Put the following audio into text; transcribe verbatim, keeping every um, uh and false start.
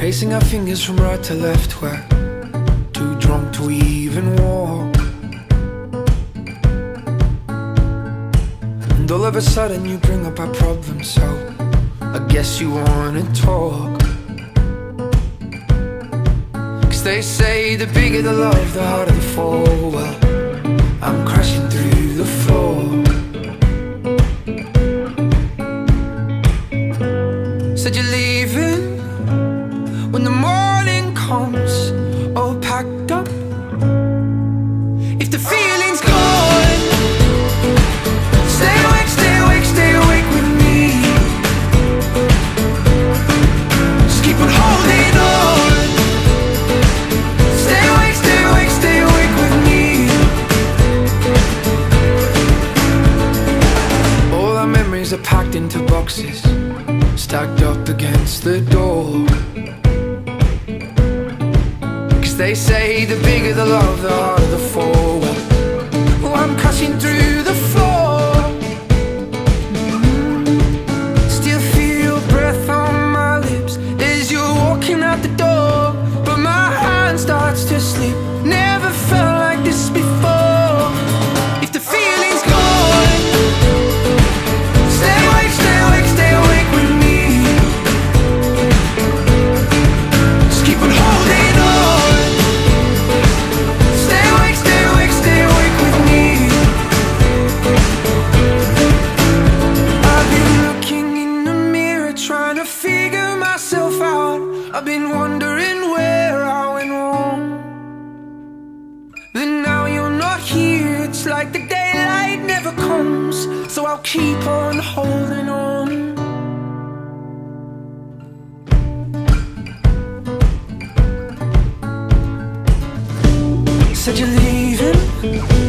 Tracing our fingers from right to left, we're too drunk to even walk. And all of a sudden you bring up our problems, so I guess you wanna talk. Cause they say the bigger the love, the harder the fall. Well, I'm crashing through the floor. Said you're leaving when the morning comes, all packed up. If the feeling's gone, stay awake, stay awake, stay awake with me. Just keep on holding on. Stay awake, stay awake, stay awake with me. All our memories are packed into boxes, stacked up against the door. Cause they say the bigger the love, the harder the fall. Well, I'm crashing through the floor. Still feel your breath on my lips as you're walking out the door. But my hand starts to slip. Never felt like this before. If the feeling's gone, stay awake, stay awake, stay awake with me. Just keep on holding on. Stay awake, stay awake, stay awake with me. I've been looking in the mirror, trying to figure myself out. I've been wondering where I went wrong. But now you're not here, it's like the daylight never comes. So I'll keep on holding on. Said you're leaving